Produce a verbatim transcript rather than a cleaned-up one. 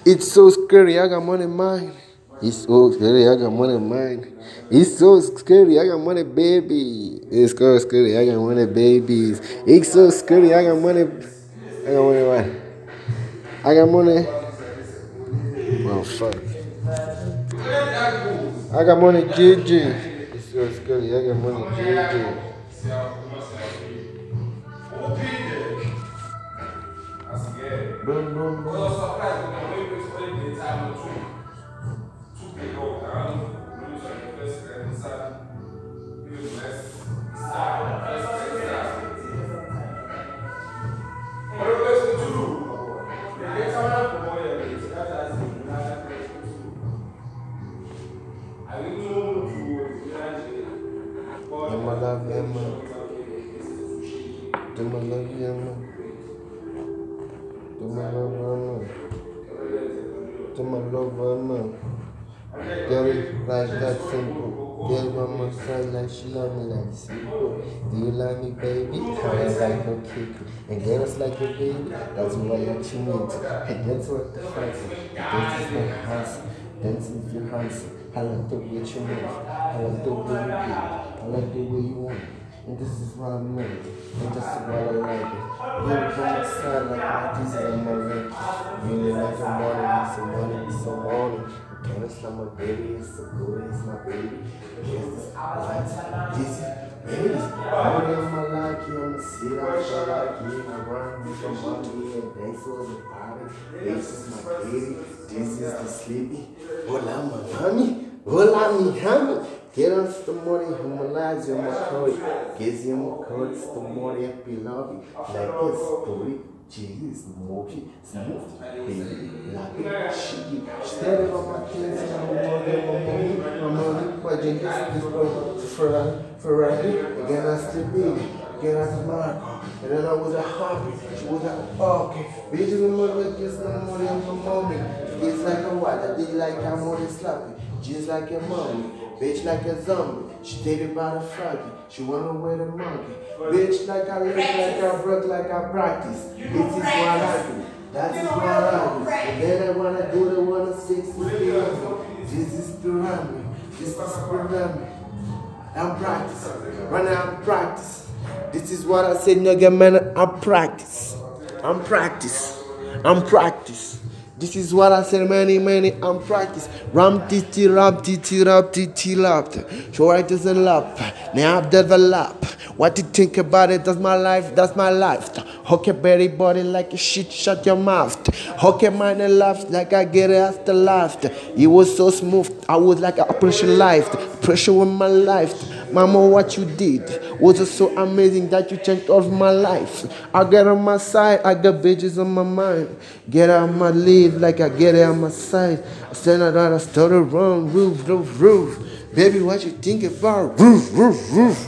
It's so scary, I got money in mind. It's so scary, I got money in mind. It's so scary, I got money, baby. It's so scary, I got money, babies. It's so scary, I got money. I got money, man. I got money. Oh, fuck. I got money, G G. It's so scary, I got money, G G. Boom, boom, boom. I'ma love you, man. I'ma love you, man. I'ma love you, man. I'ma love you, man. Girl, like that simple. Girl, by my side like she love me like simple. Do you love me, baby? I ain't like no kick. And girls like your baby. That's why I you need. And that's what the fight is. This is my house. Dancing with your hands. I like the way you move. I like the way you do. I like the way you want. And this is what I made. And this is what I like it. You're by my side like my Jesus and my leg. Really like a morning, it's a morning, it's a morning. And it's not my baby, it's so good, it's my baby. Yes, this light, this is baby. Morning on my life, you on the seat, I feel like you. I run with your mommy and dance for the party. This is my baby, this is the sleepy. Hola, my mommy. Hola, mi honey. Get us the morning, humanize your code. Get your code, it's the morning, happy love you. Like this, story, cheese, smoky, smooth, baby, like it, she, steady on my kids, and I'm money, my money, my money, this boy, Ferrari, Ferrari, again, I still baby. Get out of my car, and then I was a happy. She was like, oh, okay, bitch, remember this no money on my mommy. It's like a what? I did like I'm more slappy. Just like a mommy, bitch like a zombie. She did it by the froggy. She wanna wear the monkey. Bitch like I live, like I broke, like I practice. This is what I do. That is what I do. And then I wanna do the one of six with me. This is pyramid. This is pyramid. I'm practicing. Right now I'm practicing. This is what I said, nigga, man. I'm practice. I'm practice. I'm practice. This is what I said, many, many. I'm practice. Ram titi ram titi ram titi lap. Show right is a lap. Now I've developed. What you think about it? That's my life. That's my life. Okay, berry body like a shit. Shut your mouth. Okay, mine laughed like I get it after laughed. It was so smooth. I was like a pressure life. Pressure with my life. Mama, what you did was it so amazing that you changed all of my life. I get on my side, I got bitches on my mind. Get out my leave like I get it on my side. I stand out, I started wrong, roof, roof, roof. Baby, what you think about roof, roof, roof?